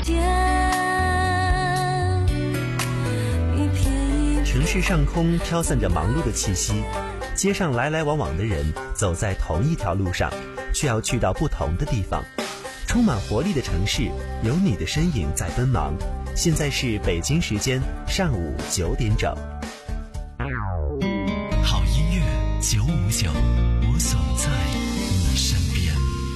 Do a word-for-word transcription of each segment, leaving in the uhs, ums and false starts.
点，一片一片。 城市上空飘散着忙碌的气息，街上来来往往的人走在同一条路上，却要去到不同的地方。充满活力的城市，有你的身影在奔忙。现在是北京时间上午九点整。 好音乐九五九，我总在你身边。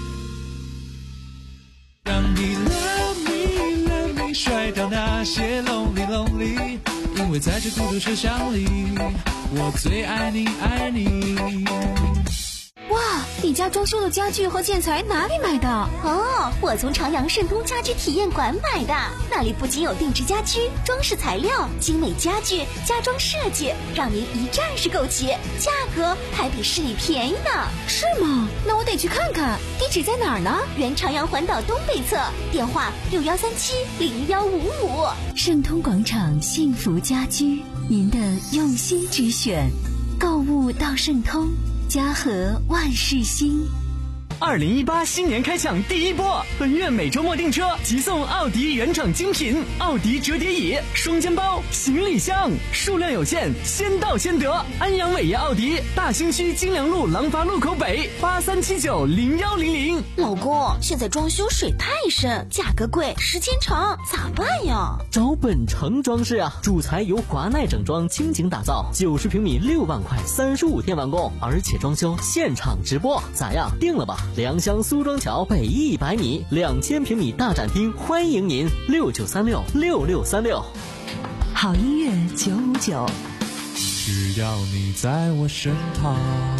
让你 love me love me， 甩掉那些 lonely lonely， 因为在这孤独车厢里，我最爱你爱你。 哇，你家装修的家具和建材哪里买的？ 哦，我从长阳盛通家居体验馆买的，那里不仅有定制家居、装饰材料、精美家具、家装设计，让您一站式购齐，价格还比市里便宜呢。 是吗？那我得去看看，地址在哪儿呢？ 原长阳环岛东北侧，电话六幺三七零幺五五。 盛通广场幸福家居，您的用心之选，购物到盛通，家和万事兴。 二零一八新年开抢第一波，本月每周末订车即送奥迪原厂精品奥迪折叠椅、双肩包、行李箱，数量有限，先到先得。安阳伟业奥迪大兴区金良路廊坊路口北八三七九零幺零零。 老公，现在装修水太深，价格贵，时间长，咋办呀？ 找本城装饰啊，主材由华奈整装倾情打造，九十平米六万块，三十五天完工，而且装修现场直播，咋样？定了吧？良乡苏庄桥北一百米，两千平米大展厅，欢迎您六九三六六六三六。 好音乐九五九， 只要你在我身旁。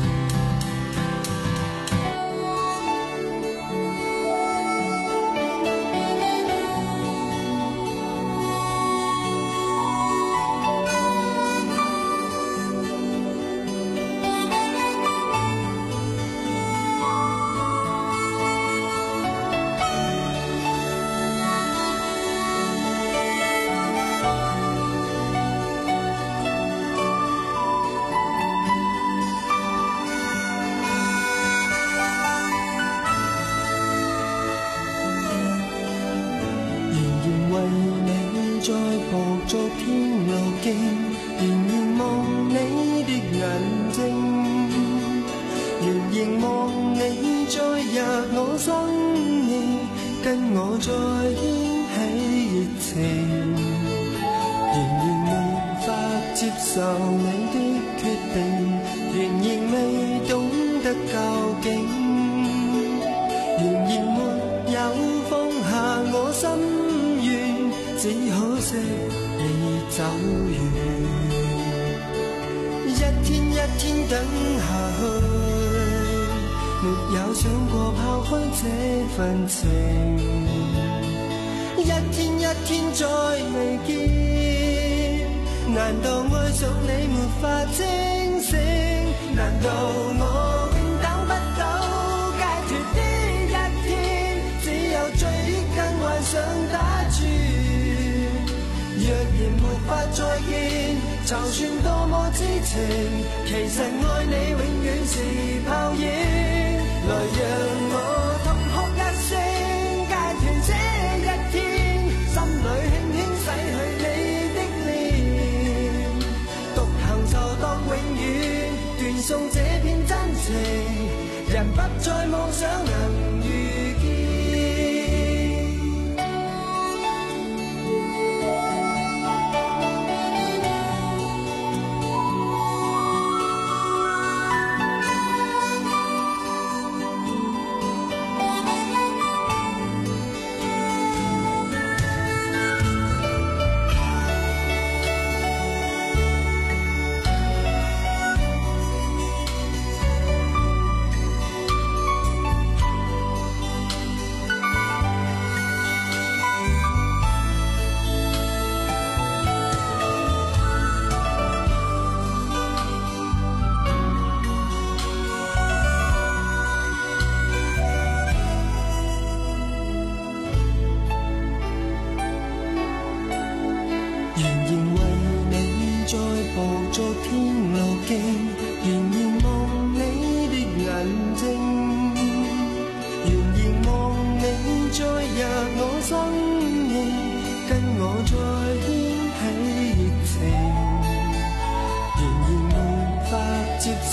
就算多麼知情，其實愛你永遠是泡影。來讓我痛哭一聲，戒斷這一天，心裏輕輕洗去你的臉，獨行就當永遠，斷送這片真情，人不再妄想能遇見。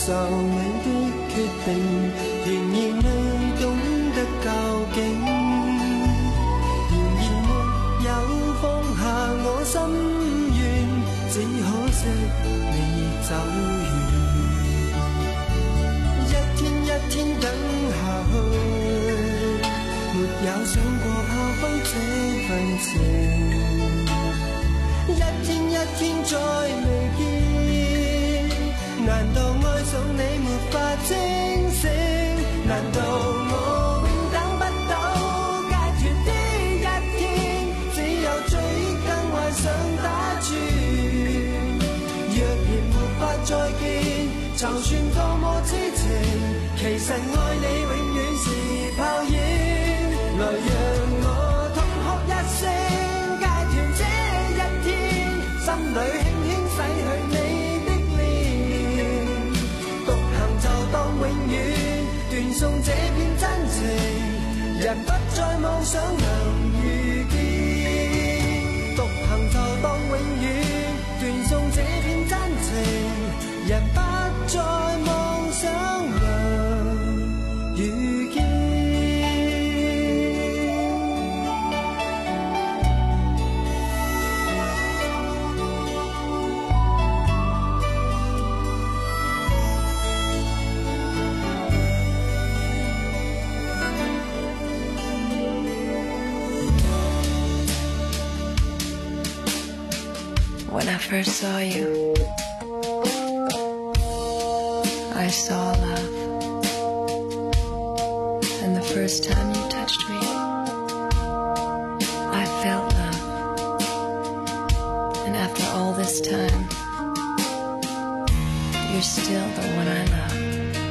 受你的決定，仍然未懂得究竟，仍然沒有放下我心願，只可惜你走遠。一天一天等下去，沒有想過拋開這份情，一天一天再未見，難道愛上你沒法清醒？難道我永等不到解脫的一天？只有追憶更幻想打轉，若然沒法再見，就算多麼痴情，其實愛你永遠是泡影。來讓我痛哭一聲，解脫這一天，心裏輕輕洗去你的臉，獨行就當永遠斷送這片真情，人不再妄想能遇見，獨行就當永遠斷送這片真情，人不再妄想能遇見。 When I first saw you, I saw love. And the first time you touched me, I felt love. And after all this time, you're still the one I love.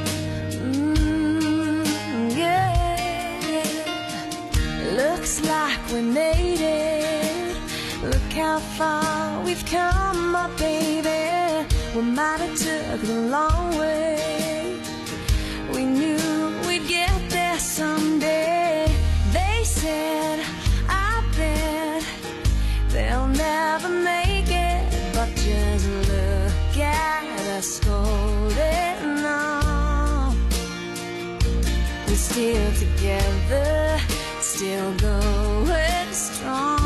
Mm, yeah. Looks like we made it. Look how far we've come, my baby. We might have took the long way. We knew we'd get there someday. They said, I bet they'll never make it, but just look at us holding on. We're still together, still going strong.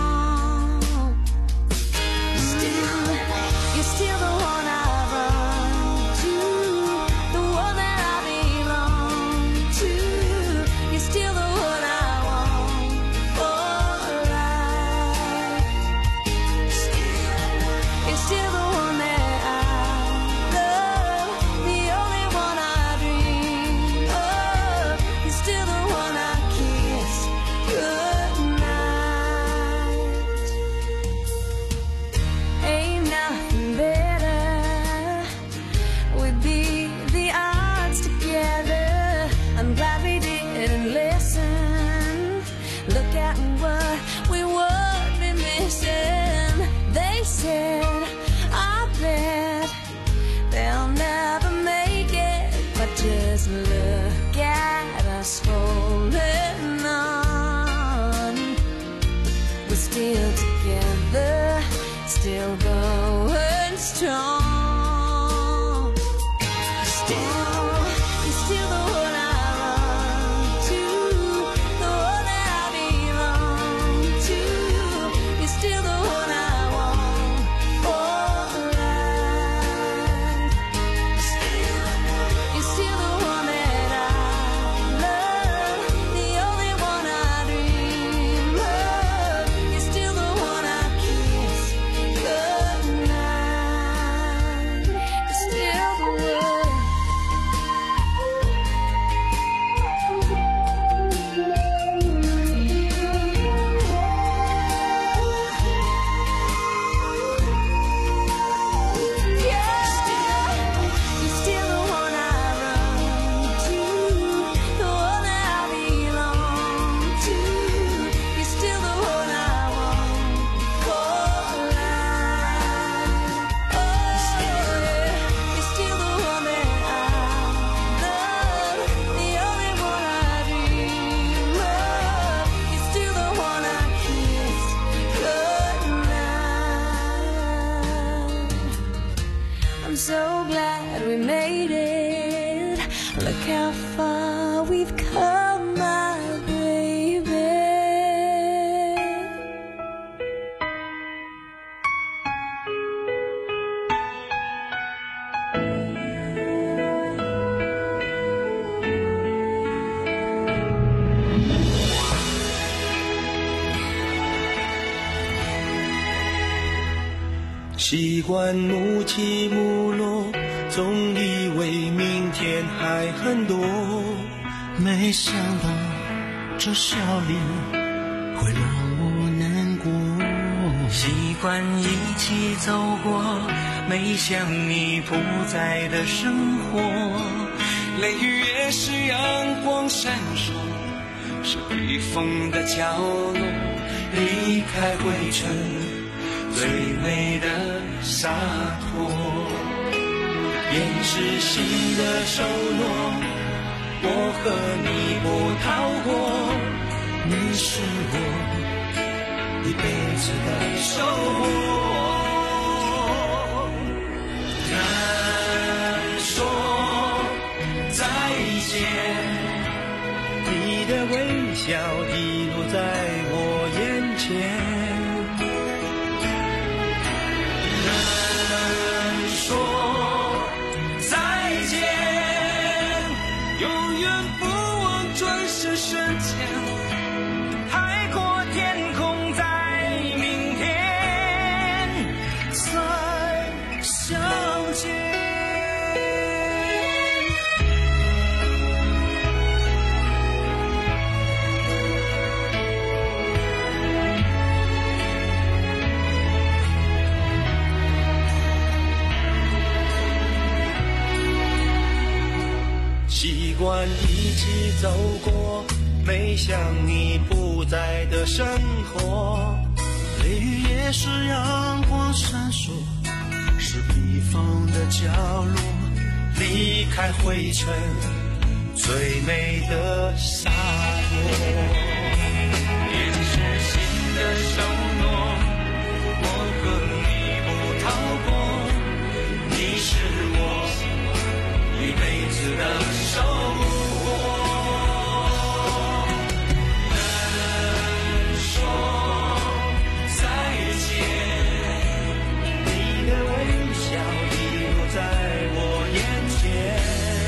You're still the one I run to, the one that I belong to. You're still the one I want for life. You're still the one that I love, the only one I dream of. You're still the one I kiss goodnight. Ain't nothing better, we'd be the odds together. I'm glad we didn't listen. Look at what we would be missing. They said, I bet they'll never make it, but just look at us holding on. We're still together, still going strong. Still, you're still the one I run to, the one that I belong to. You're still the one I want for life. You're still the one that I love, the only one I dream of. You're still the one I kiss goodnight. how far we've come, my baby. 习惯暮起暮落，总以为明天还很多，没想到这笑脸会让我难过。习惯一起走过，没想你不在的生活，雷雨也是阳光闪烁，是避风的角落，离开灰尘最美的洒脱，便是心的收落，我和你不逃过，你是我一辈子的收获。难说再见，你的微笑遗落在我眼前，习惯一起走过，没想你不在的生活，雷雨也是阳光闪烁，是避风的角落，离开灰尘最美的洒脱，便是心的收诺，我和你不逃过，你是我一辈子的收获。难说再见，你的微笑遗落在我眼前。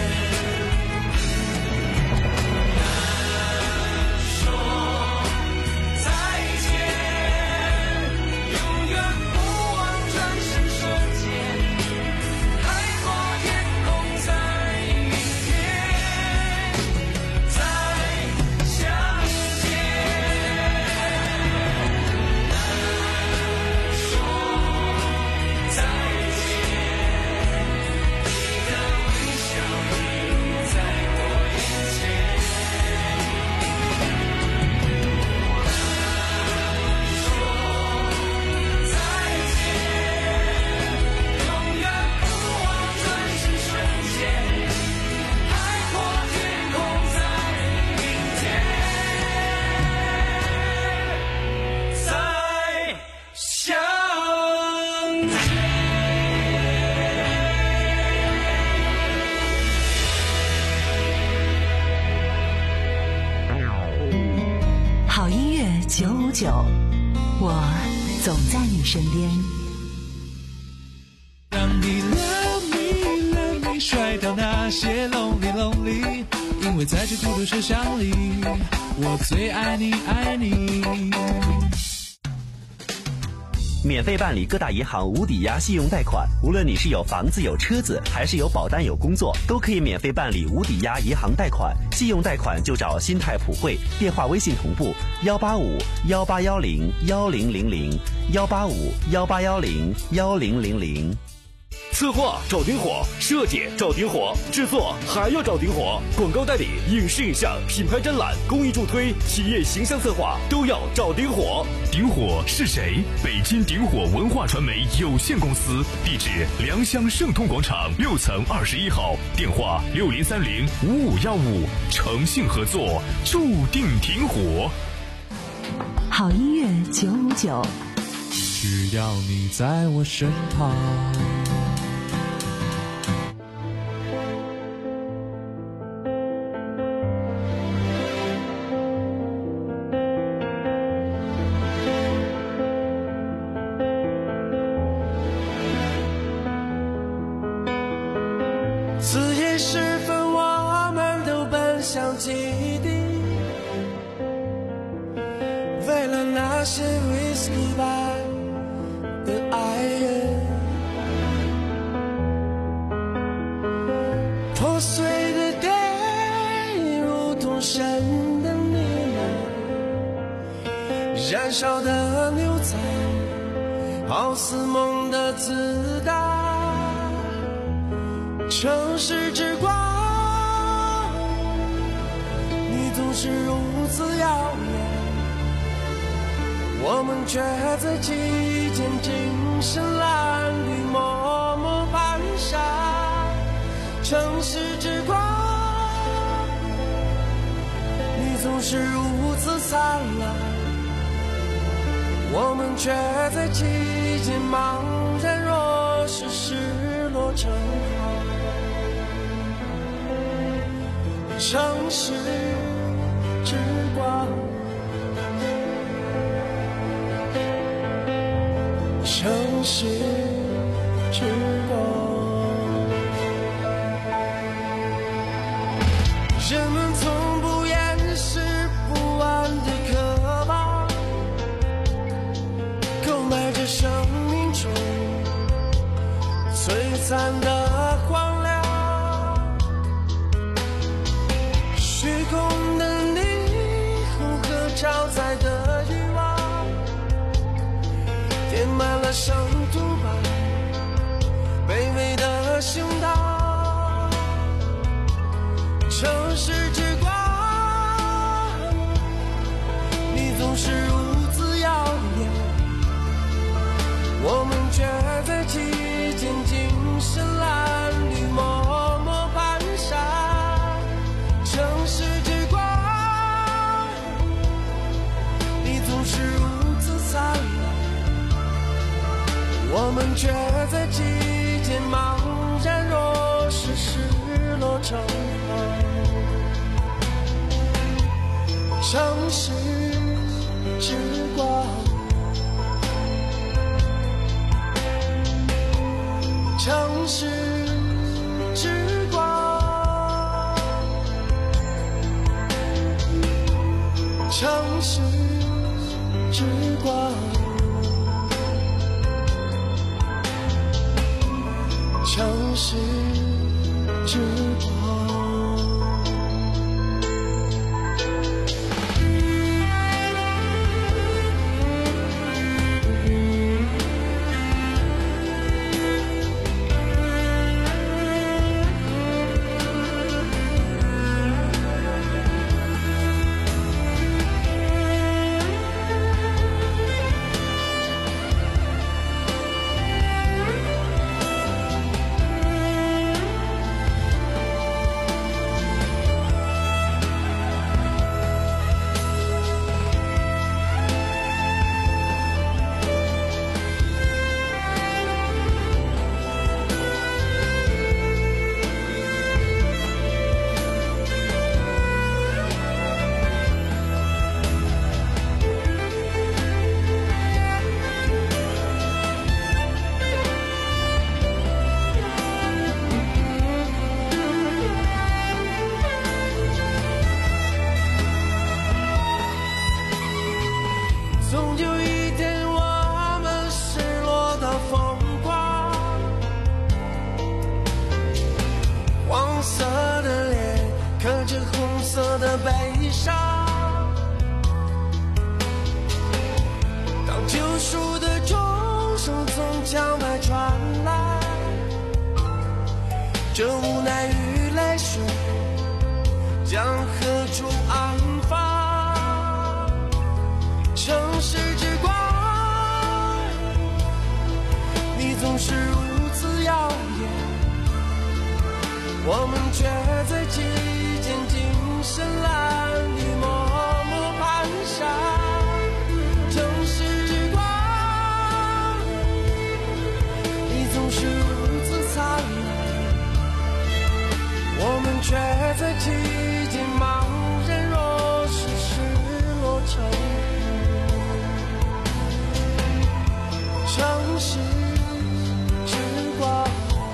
难说再见，永远不忘转身瞬间，海阔天空在明天再相见。难说再见，你的微笑遗落在我眼前。难说再见，永远不忘转身瞬间，海阔天空在明天再相见。 好音乐九五九，我总在你身边。 让你 love me love me 甩掉那些 lonely lonely， 因为在这孤独车厢里，我最爱你爱你。 免费办理各大银行无抵押信用贷款，无论你是有房子有车子，还是有保单有工作，都可以免费办理无抵押银行贷款。信用贷款就找新泰普惠，电话微信同步幺八五幺八幺零幺零零零幺八五幺八幺零幺零零零。 策划找顶火，设计找顶火，制作还要找顶火，广告代理、影视影像、品牌展览、公益助推、企业形象策划都要找顶火。 顶火是谁？北京顶火文化传媒有限公司，地址良乡盛通广场六层二十一号，电话六零三零五五幺五，诚信合作，注定挺火。 好音乐九五九， 只要你在我身旁。 kiss goodbye 的爱人。破碎的电如同神的呢喃，燃烧的牛仔好似梦的子弹。城市之光，你总是如此耀眼，我们却在其间精神褴褛，默默蹒跚。城市之光，你总是如此灿烂，我们却在其间茫然若失，失落成河。城市之光，城市之光，人们从不掩饰不安的渴望，购买着生命中璀璨的光亮。虚空的霓虹和超载的欲望，填满了圣徒般卑微的胸膛。城市之光，你总是如此耀眼，我们却在其间精神褴褛，默默蹒跚。城市之光，你总是如此灿烂，我们却在其间茫然若失，失落成河。城市之光，城市之光，城市之光，城市之光。总有一天我们失落的风光，黄色的脸刻着红色的悲伤。当救赎的钟声从墙外传来，这无奈与泪水将何处安放？城市之光，你总是如此耀眼，我们却在其间精神褴褛，默默蹒跚。城市之光，你总是如此灿烂，我们却在其间茫然若失，失落成河。城市之光，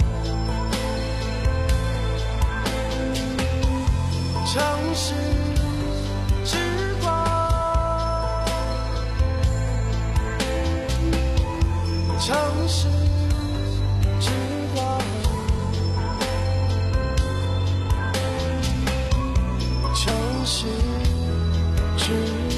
城市之光， 城市之光，城市之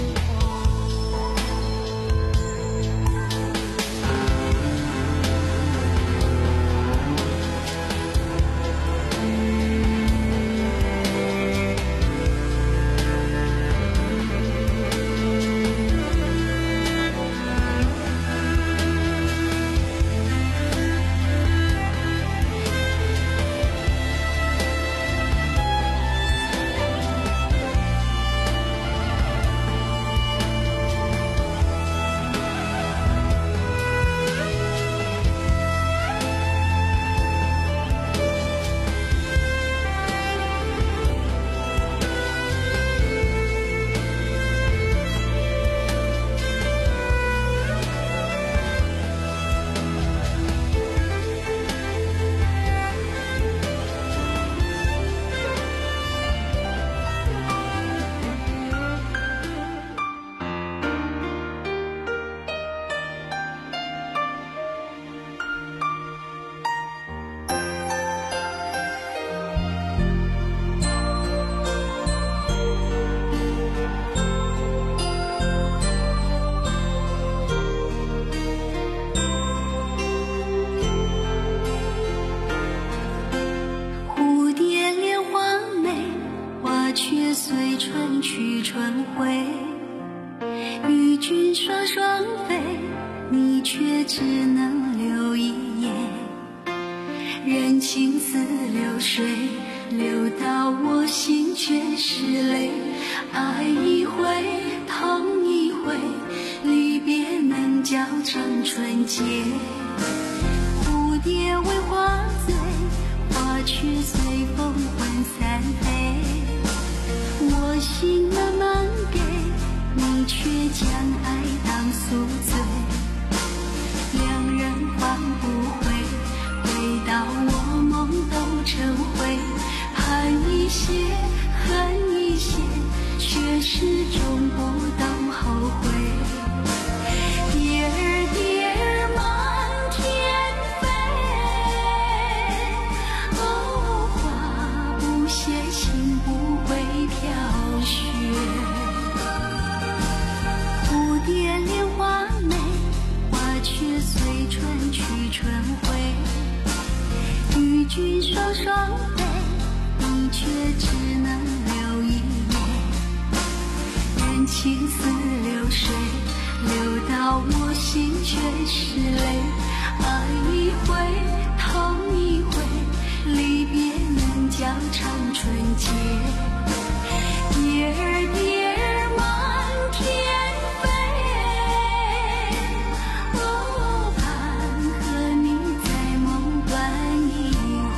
随春去春回，与君双双飞，你却只能留一眼。人情似流水，流到我心却是泪。爱一回，痛一回，离别能教成春节。蝴蝶为花醉，花却随风魂散飞。我心慢慢给，你却将爱当宿醉。两人换不回，回到我梦都成灰。盼一些，恨一些，却始终不懂后悔。蝶儿蝶儿满天飞，哦，花不谢，情不会飘雪。蝴蝶恋花美，花却随春去春回。与君双双飞，你却只能留一眼。人情似流水，流到我心却是泪。爱一回，痛一回，离别能教成春节。蝶儿蝶儿满天飞，哦，盼和你在梦断一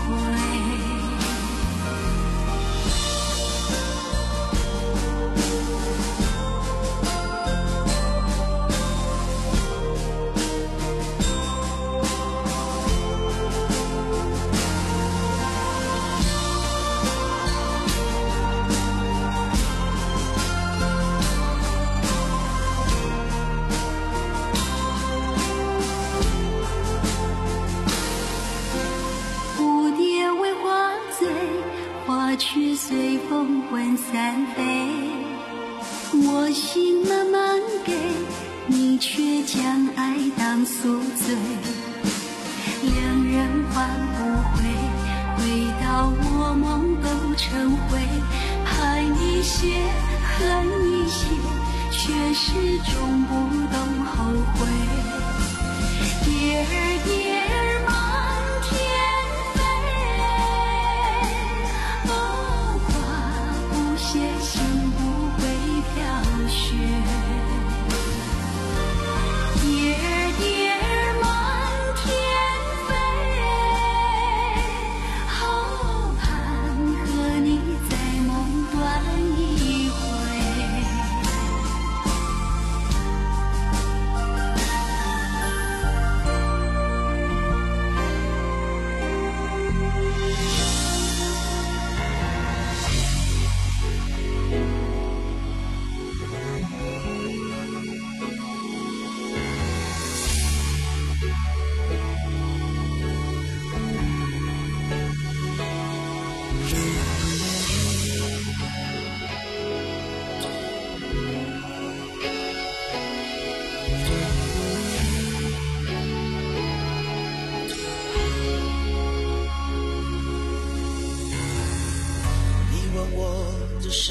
却随风魂散飞。我心慢慢给，你却将爱当宿醉。两人换不回，回到我梦都成灰。盼一些，恨一些，却始终不懂后悔。蝶儿蝶儿满天谢，心不会飘雪。蝶儿蝶儿满天飞，好盼和你在梦断一回。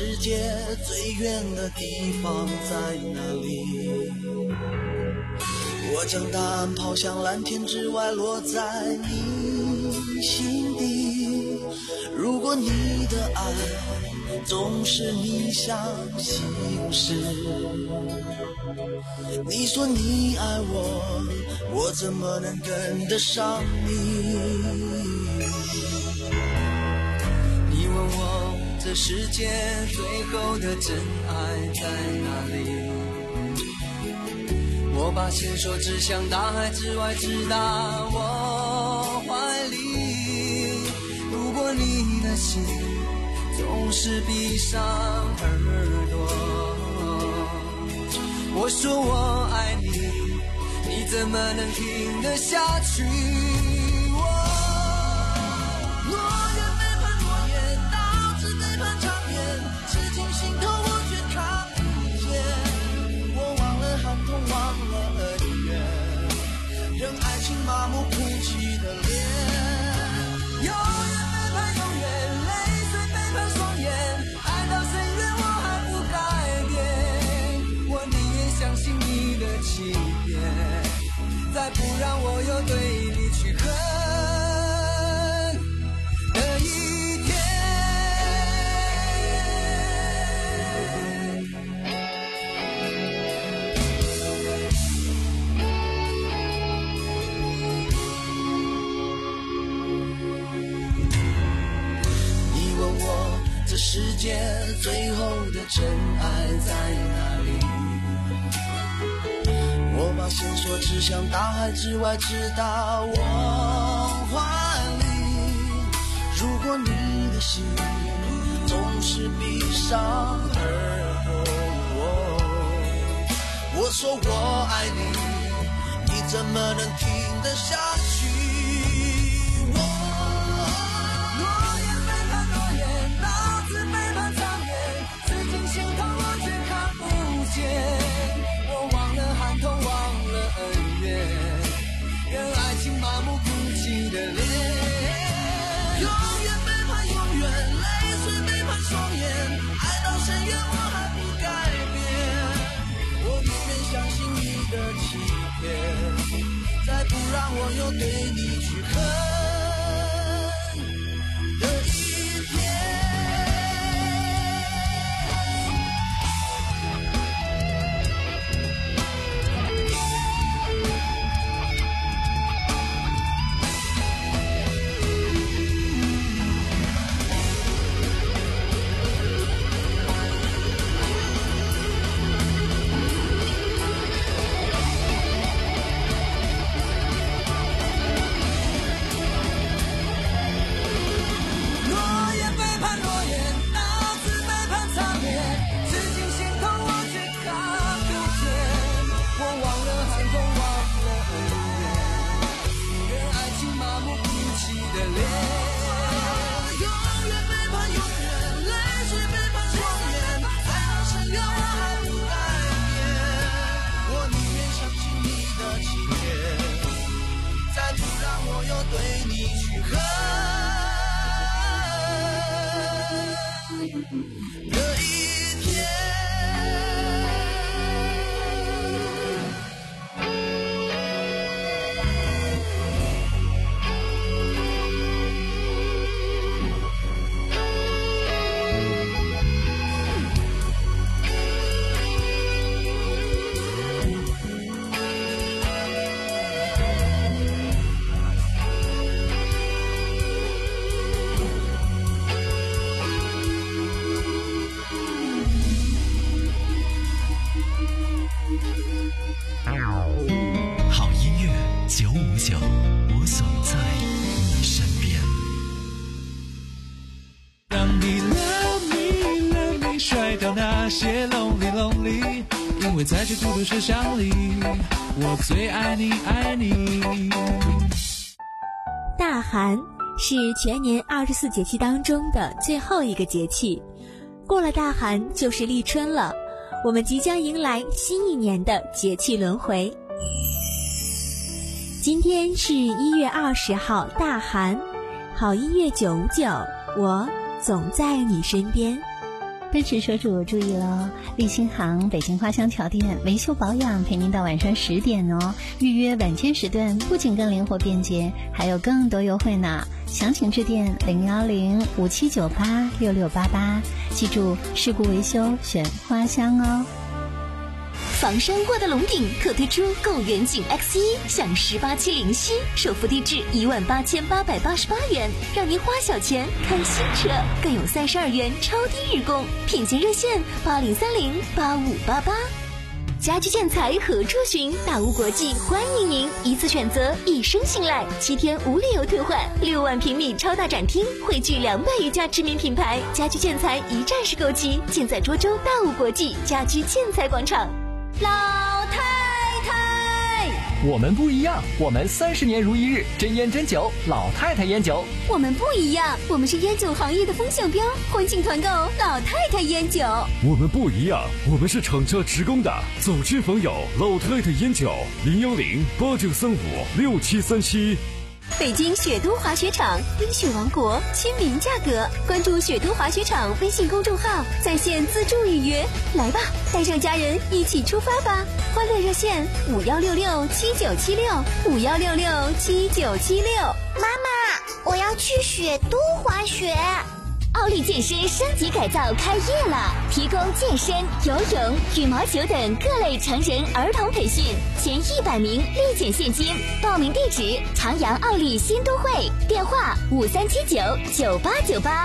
世界最远的地方在哪里？我将答案抛向蓝天之外，落在你心底。如果你的爱总是你想心事，你说你爱我，我怎么能跟得上你？你问我这世界最后的真爱在哪里？我把线索指向大海之外，直达我怀里。如果你的心总是闭上耳朵，我说我爱你，你怎么能听得下去？我诺言背叛诺言，导致背叛长远，刺进心头我却看不见。我忘了寒痛，忘了恩怨，任爱情麻木哭泣的脸。永远背叛永远，泪水背叛双眼，爱到深渊我还不改变。我宁愿相信你的欺骗，再不让我有对你去恨的一天。你问我这世界最后的真爱在哪里？我把线索指向大海之外，直达我怀里。如果你的心总是闭上耳朵，我说我爱你，你怎么能听得下去？我诺言背叛诺言，导致背叛长远，刺进心头我却看不见。我忘了寒痛，忘了恩怨，任爱情麻木哭泣的脸。永远背叛永远，泪水背叛双眼，爱到深渊我还不改变。我宁愿相信你的欺骗，再不让我有对你去恨的一天。 好音乐九五九，我总在你身边。 让你 love me love me 甩掉那些 lonely lonely， 因为在这孤独设想里，我最爱你爱你。 大寒是全年二十四节气当中的最后一个节气，过了大寒就是立春了，我们即将迎来新一年的节气轮回。今天是一月二十号大寒，好音乐九五九，我总在你身边。 奔驰车主注意了，立新行北京花乡桥店维修保养陪您到晚上十点哦。预约晚间时段不仅更灵活便捷，还有更多优惠呢。详情致电零幺零五七九八六六八八，记住事故维修选花乡哦。 房山沃德龙顶特推出购远景 X 一 享十八期零息，首付低至一万八千八百八十八元，让您花小钱看新车，更有三十二元超低日供，品鉴热线八零三零八五八八。家居建材何处寻？大屋国际欢迎您，一次选择，一生信赖，七天无理由退换，六万平米超大展厅，汇聚两百余家知名品牌，家居建材一站式购齐，尽在涿州大屋国际家居建材广场。老太太， 我们不一样，我们三十年如一日，真烟真酒，老太太烟酒。 我们不一样，我们是烟酒行业的风向标，欢庆团购老太太烟酒。 我们不一样，我们是厂家职工的，走亲访友，老太太烟酒，零幺零八九三五六七三七。 北京雪都滑雪场，冰雪王国，亲民价格。关注雪都滑雪场微信公众号，在线自助预约。来吧，带上家人一起出发吧！欢乐热线五幺六六七九七六五幺六六七九七六。 妈妈，我要去雪都滑雪。奥利健身升级改造开业了，提供健身、游泳、羽毛球等各类成人儿童培训，前一百名立减现金。报名地址：长阳奥利新都会，电话五三七九九八九八。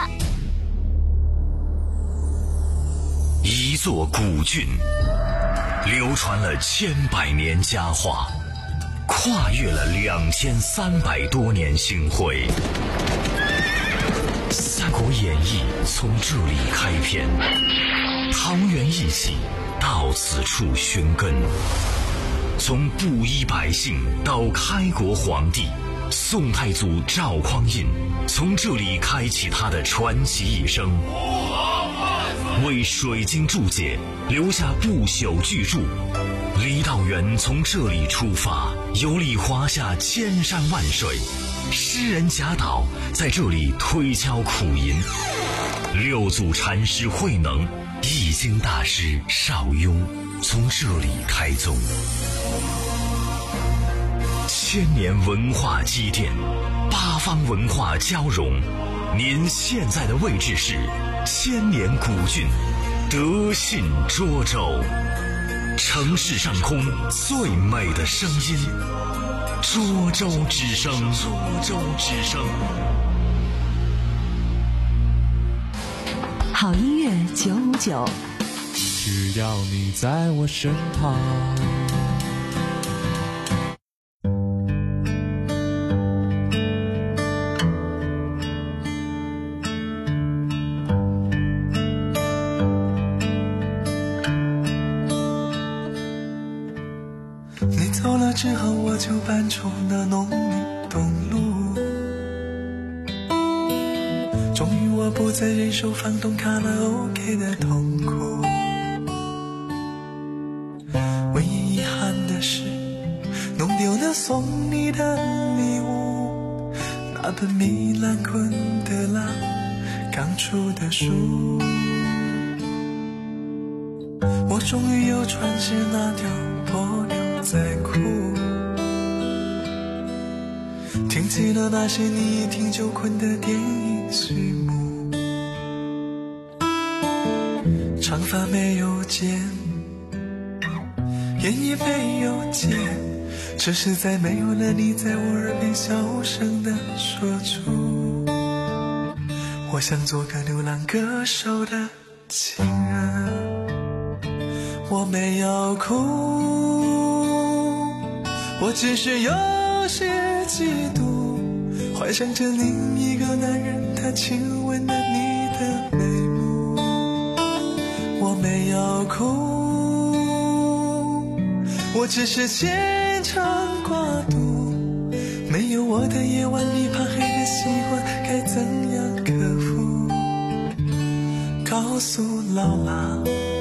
一座古郡，流传了千百年佳话，跨越了两千三百多年星辉。《三国演义》从这里开篇，桃园义气到此处寻根。从布衣百姓到开国皇帝，宋太祖赵匡胤从这里开启他的传奇一生，为水晶注解留下不朽巨著。李道元从这里出发，游历华夏千山万水。诗人贾岛在这里推敲苦吟，六祖禅师慧能、易经大师邵雍从这里开宗。千年文化积淀，八方文化交融。您现在的位置是千年古郡德信涿州，城市上空最美的声音。涿州之声，涿州之声。 好音乐九五九， 只要你在我身旁。 你走了之后，我就搬出那农民东路。终于我不再忍受房东卡拉 OK 的痛苦。唯一遗憾的是，弄丢了送你的礼物，那本米兰昆德拉刚出的书。我终于又穿上那条破牛仔裤，听起了那些你一听就困的电影序幕。长发没有剪，烟也没有戒，只是在没有了你在我耳边小声地说出，我想做个流浪歌手的情人。我没有哭，我只是有些嫉妒，幻想着另一个男人他亲吻了你的眉目。我没有哭，我只是牵肠挂肚，没有我的夜晚里怕黑的习惯该怎样克服。告诉劳拉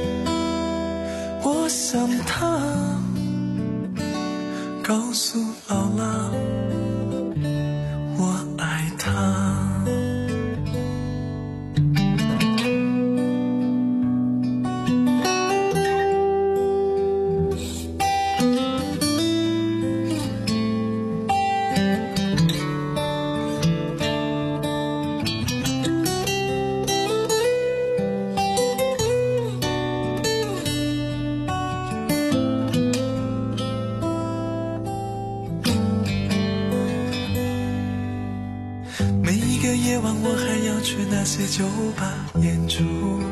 我想他，告诉劳拉我爱他。 夜晚我还要去那些酒吧演出，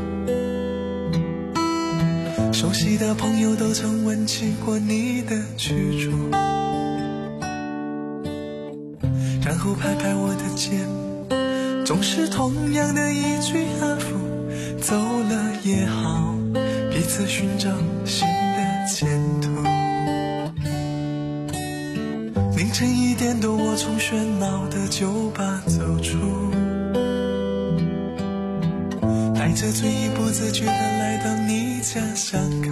熟悉的朋友都曾问起过你的去处，然后拍拍我的肩，总是同样的一句阿福，走了也好，彼此寻找新的前途。凌晨一点多，我从喧闹的酒吧走出，带着醉意不自觉地来到你家巷口。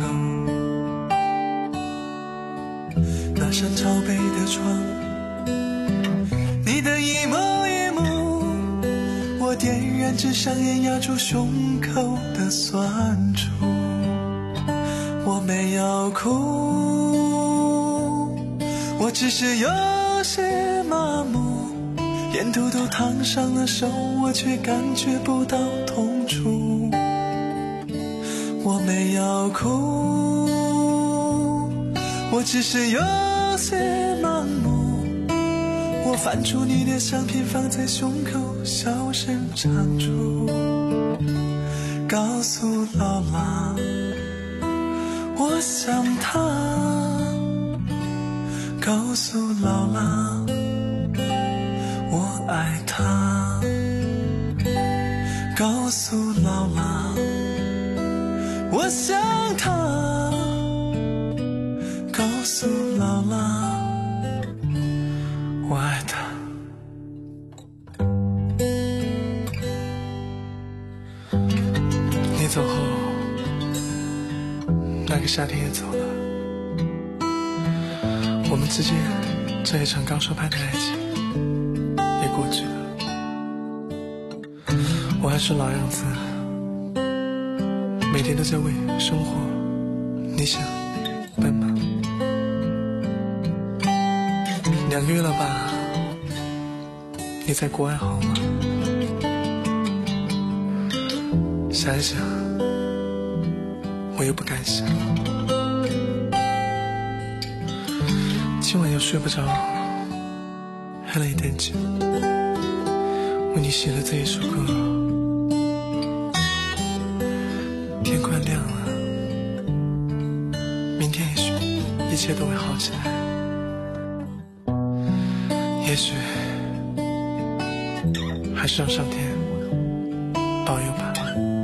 那扇朝北的窗，你的一幕一幕，我点燃支香烟压住胸口的酸楚。我没有哭，我只是有些麻木，沿途都烫伤了手，我却感觉不到痛楚。我没有哭，我只是有些盲目，我翻出你的相片放在胸口，小声唱出，告诉姥姥我想她，告诉姥姥我爱她，告诉姥姥我想她，告诉姥姥我爱她。你走后，那个夏天也走了，我们之间这一场刚说派的爱情也过去了。我还是老样子，每天都在为生活理想奔忙。两个月了吧，你在国外好吗？想一想，我又不敢想。今晚又睡不着，喝了一点酒，为你写了这一首歌。天快亮了，明天也许一切都会好起来，也许还是让上天保佑吧。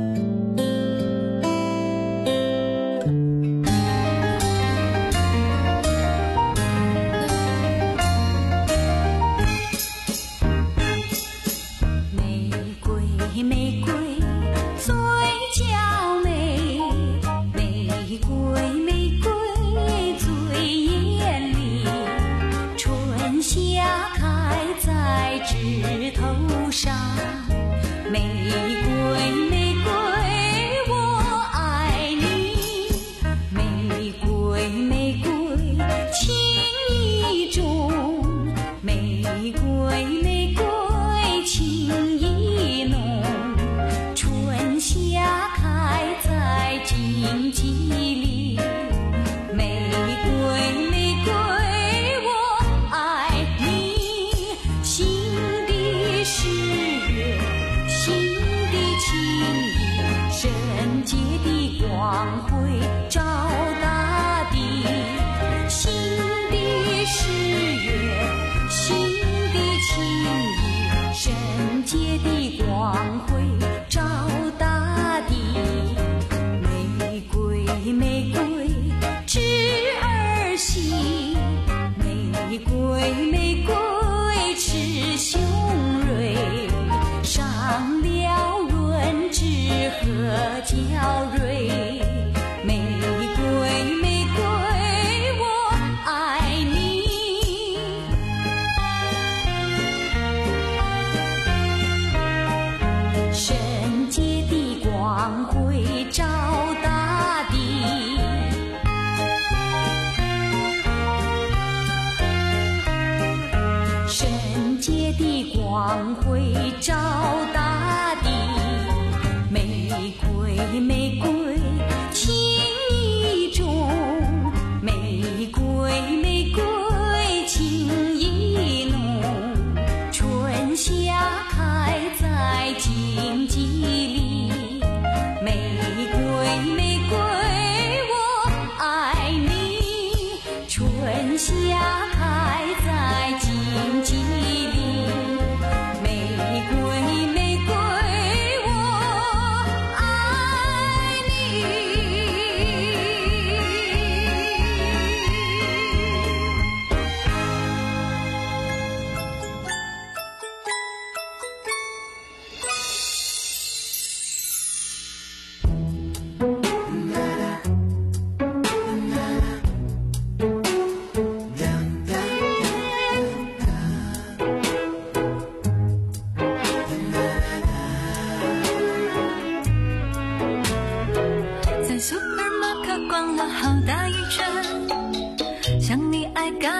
光辉照大地，玫瑰玫瑰情意重，玫瑰玫瑰情意浓，春夏开在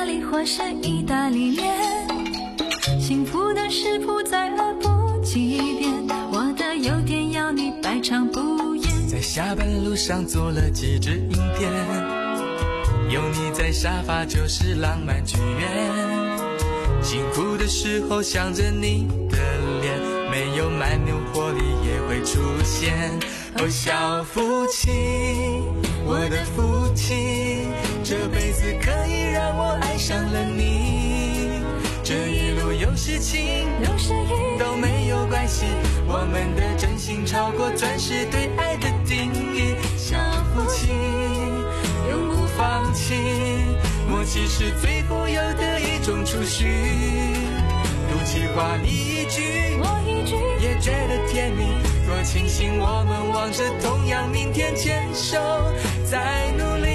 利或是意大利面，幸福的食谱再恶补几遍，我的优点要你百尝不厌。 在下班路上做了几支影片，有你在沙发就是浪漫剧院，辛苦的时候想着你的脸，没有蛮牛活力也会出现。哦，小夫妻，我的夫妻，这辈子可以让我爱上了你，这一路有事情有时雨都没有关系，我们的真心超过钻石对爱的定义。小夫妻永不放弃，默契是最富有的一种储蓄，赌气话你一句我一句也觉得甜蜜，多庆幸我们望着同样明天，牵手在努力。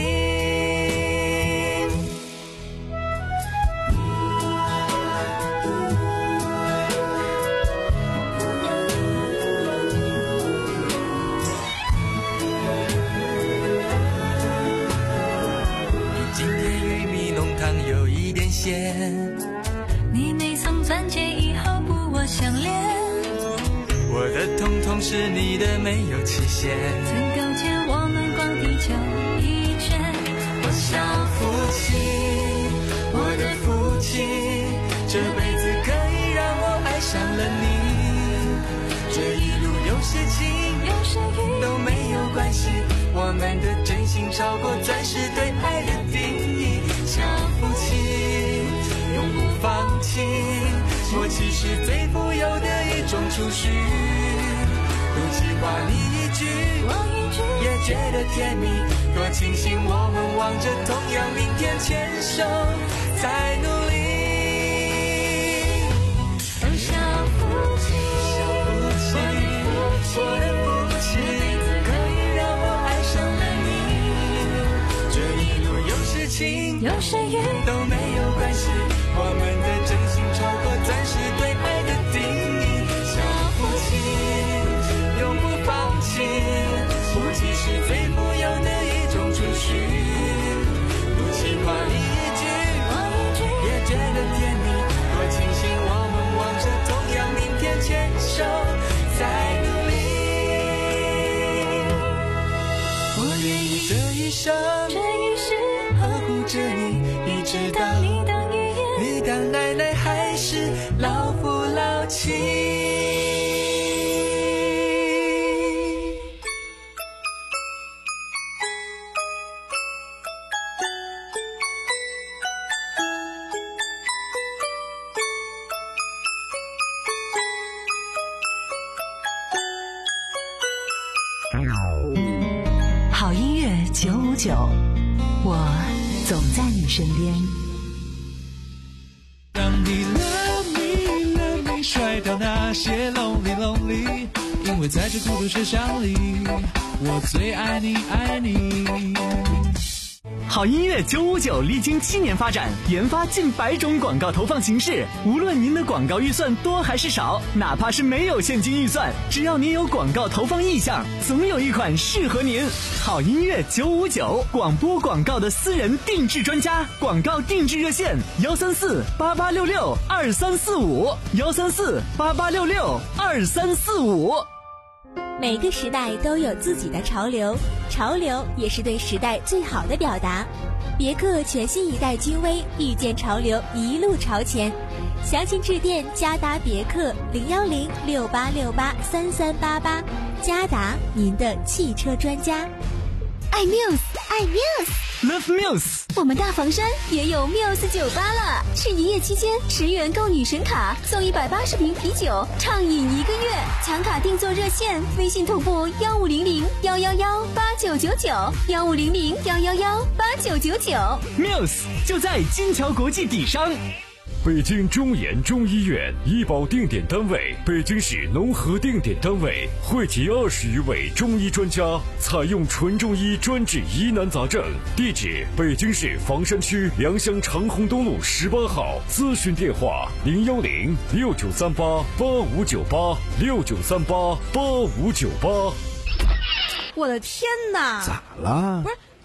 今天玉米浓汤有一点咸， 你没曾钻戒以后不我相恋， 我的统统是你的没有期限， 曾勾结我们逛地球一圈。 我小夫妻，我的夫妻，这辈子可以让我爱上了你，这一路有事情有时雨都没有关系，我们的真心超过钻石对爱的定义。小夫妻永不放弃，默契是最富有的一种储蓄，赌气话你一句我一句也觉得甜蜜，多庆幸我们望着同样明天，牵手在努力。 哦，小夫妻， 小夫妻，我的夫妻，这辈子可以让我爱上了你，这一路有事情有时雨都没有关系，我们的真心超过钻石对爱的定义。小夫妻永不放弃，默契是最富有的一种储蓄，不气话你一句我一句也觉得甜蜜，多庆幸我们望着同样明天，牵手在努力。我愿意这一生这一世呵护着你，一直到你当爷爷你当奶奶，还是老夫老妻。 好音乐九五九，我总在你身边。 让你 love me love me 甩掉那些 lonely lonely， 因为在这孤独车厢里，我最爱你爱你。 好音乐九五九历经七年发展，研发近百种广告投放形式。无论您的广告预算多还是少，哪怕是没有现金预算，只要您有广告投放意向，总有一款适合您。好音乐九五九，广播广告的私人定制专家，广告定制热线：幺三四八八六六二三四五，幺三四八八六六二三四五。 每个时代都有自己的潮流，潮流也是对时代最好的表达。别克全新一代君威，遇见潮流，一路朝前。详情致电嘉达别克零幺零六八六八三三八八，嘉达您的汽车专家。爱 Muse， 爱 Muse，Love Muse。 我们大房山也有 Muse 酒吧了，是营业期间十元购女神卡送一百八十瓶啤酒，畅饮一个月。抢卡订座热线：微信同步幺五零零幺幺幺八九九九，幺五零零幺幺幺八九九九。 Muse 就在金桥国际底商。 北京中研中医院医保定点单位，北京市农合定点单位，汇集二十余位中医专家，采用纯中医专治疑难杂症。地址：北京市房山区良乡长虹东路十八号。咨询电话：零幺零六九三八八五九八六九三八八五九八。 我的天哪！ 咋了？ 不是。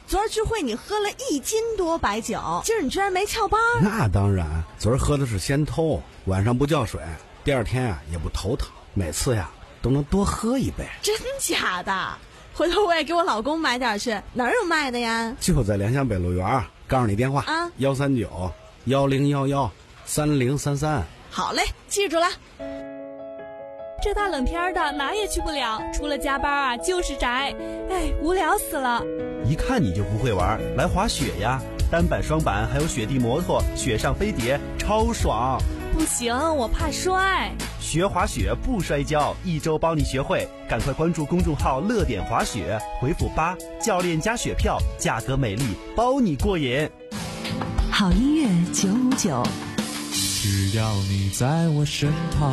昨儿聚会你喝了一斤多白酒，今儿你居然没翘班？ 那当然，昨儿喝的是仙偷，晚上不叫水，第二天啊也不头疼，每次呀都能多喝一杯。 真假的？回头我也给我老公买点去，哪儿有卖的呀？ 就在良乡北路园，告诉你电话啊， 幺三九幺零幺幺三零三三。 好嘞，记住了。 这大冷天的哪也去不了，除了加班啊就是宅，哎，无聊死了。 一看你就不会玩，来滑雪呀，单板双板还有雪地摩托，雪上飞碟超爽。 不行，我怕摔。 学滑雪不摔跤，一周帮你学会，赶快关注公众号乐点滑雪，回复八教练加雪票，价格美丽，包你过瘾。 好音乐九五九， 只要你在我身旁。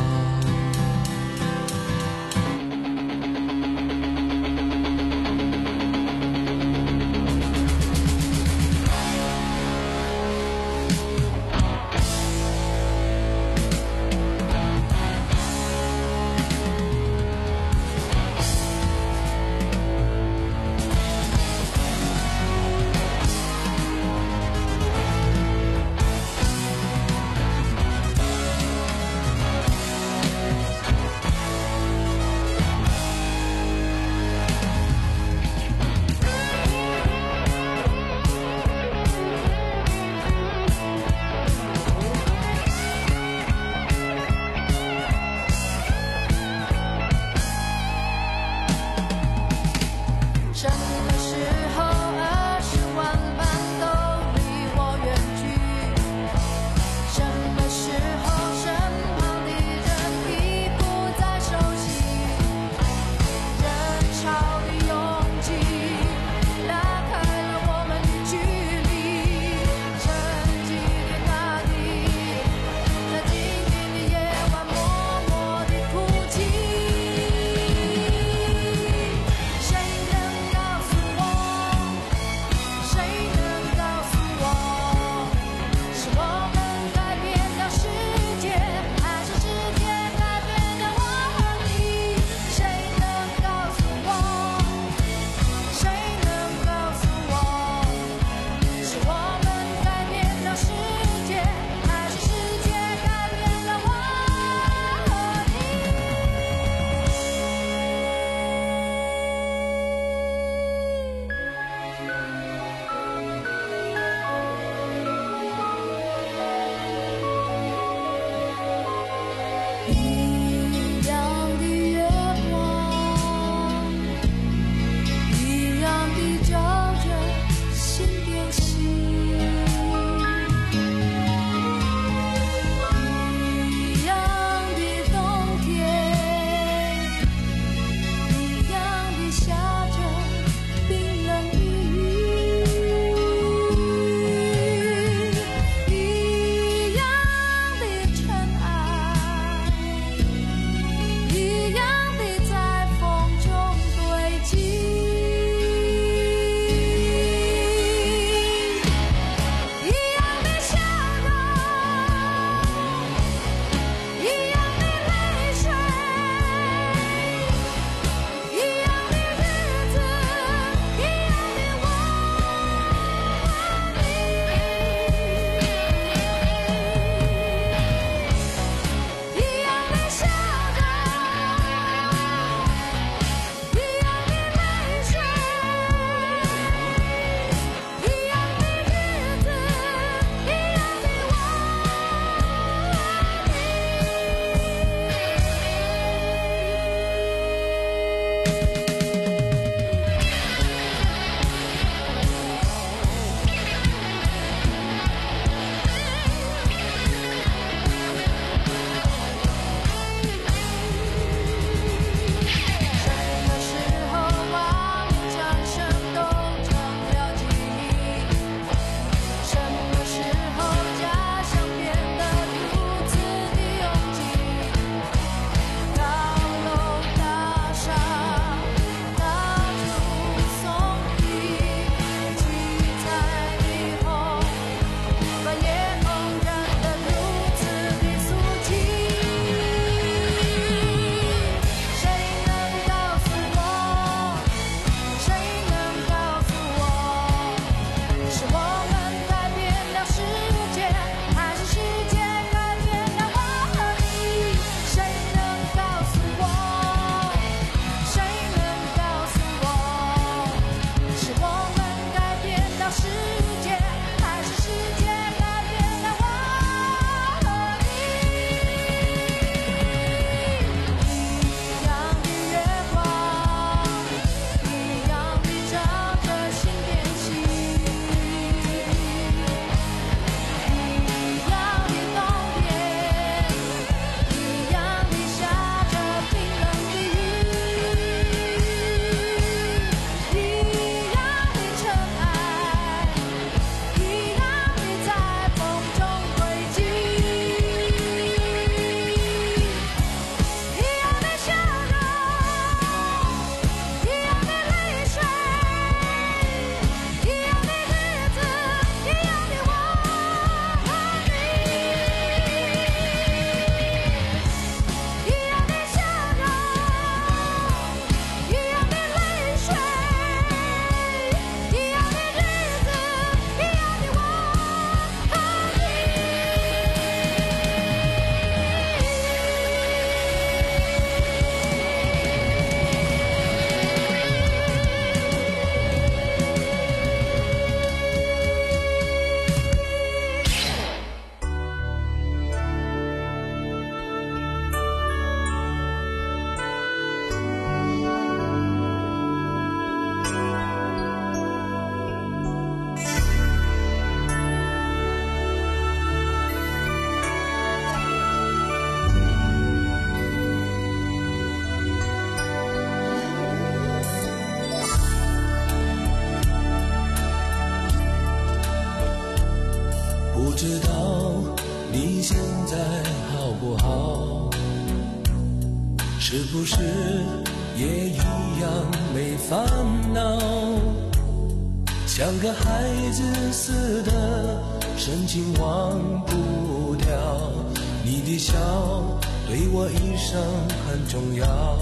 是不是也一样没烦恼？像个孩子似的深情忘不掉，你的笑对我一生很重要。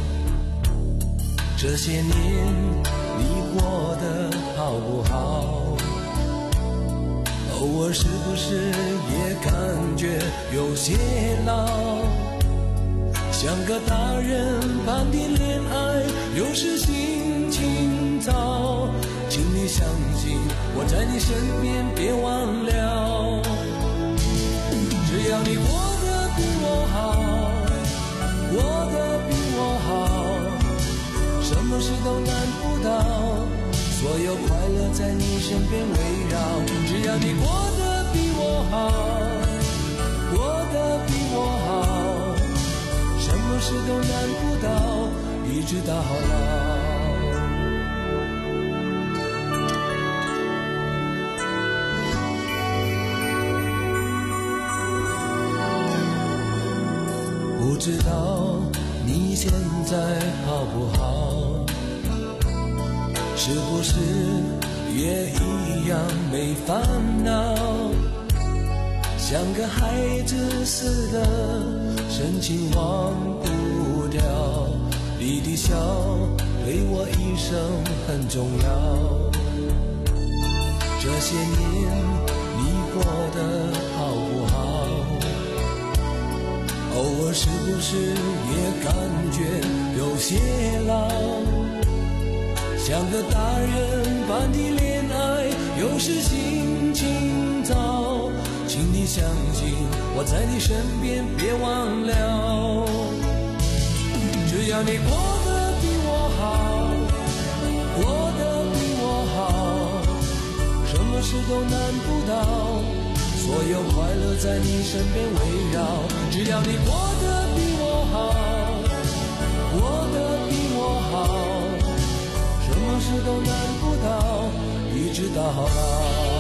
这些年你过得好不好？偶尔是不是也感觉有些老？像个大人般的恋爱，有时心情糟，请你相信我在你身边，别忘了。只要你过得比我好，过得比我好，什么事都难不倒，所有快乐在你身边围绕。只要你过得比我好，过得比我好，什么事都难不倒，一直到老。不知道你现在好不好？是不是也一样没烦恼？像个孩子似的深情忘不掉，你的笑对我一生很重要。这些年你过得好不好？偶尔是不是也感觉有些老？像个大人般的恋爱，有时心情糟，请你相信我在你身边，别忘了。只要你过得比我好，过得比我好，什么事都难不倒，所有快乐在你身边围绕。只要你过得比我好，过得比我好，什么事都难不倒，一直到老。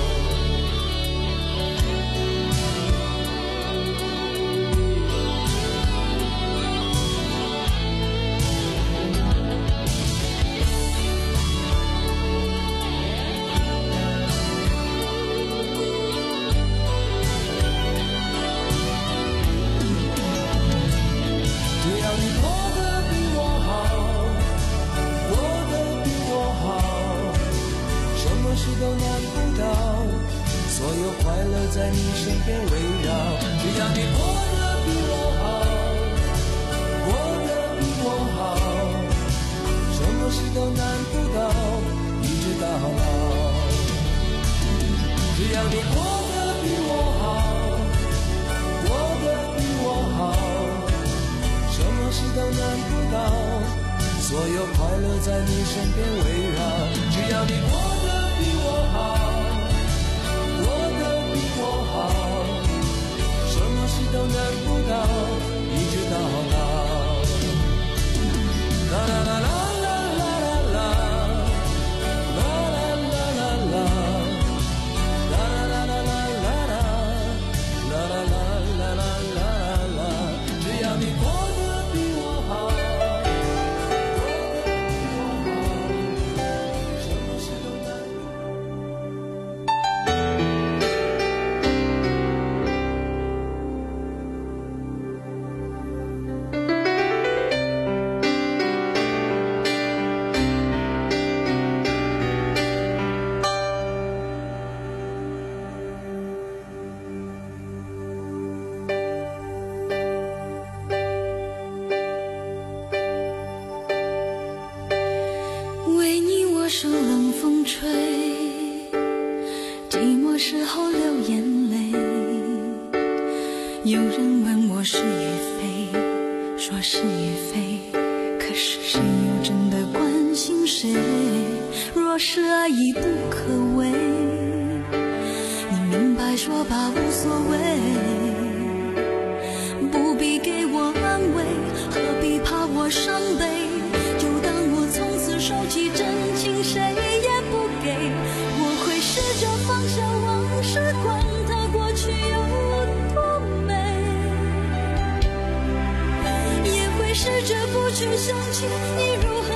在你身边围绕，只要你过得比我好，过得比我好，什么事都难不倒，一直到老。只要你过得比我好，过得比我好，什么事都难不倒，所有快乐在你身边围绕。只要你过得比我好，都难不倒，一直到老。啦啦啦啦啦啦啦啦，啦啦啦啦啦，啦啦啦啦啦啦，啦啦啦啦啦啦。只要你过得比我好，过得比我好，什么事都难不倒。 受冷风吹，寂寞时候流眼泪。有人问我是与非，说是与非，可是谁又真的关心谁？若是爱已不可为，你明白说吧，无所谓，不必给我安慰，何必怕我伤悲？就当我从此收起真情，谁也不给。我会试着放下往事，管它过去有多美，也会去想起，你如何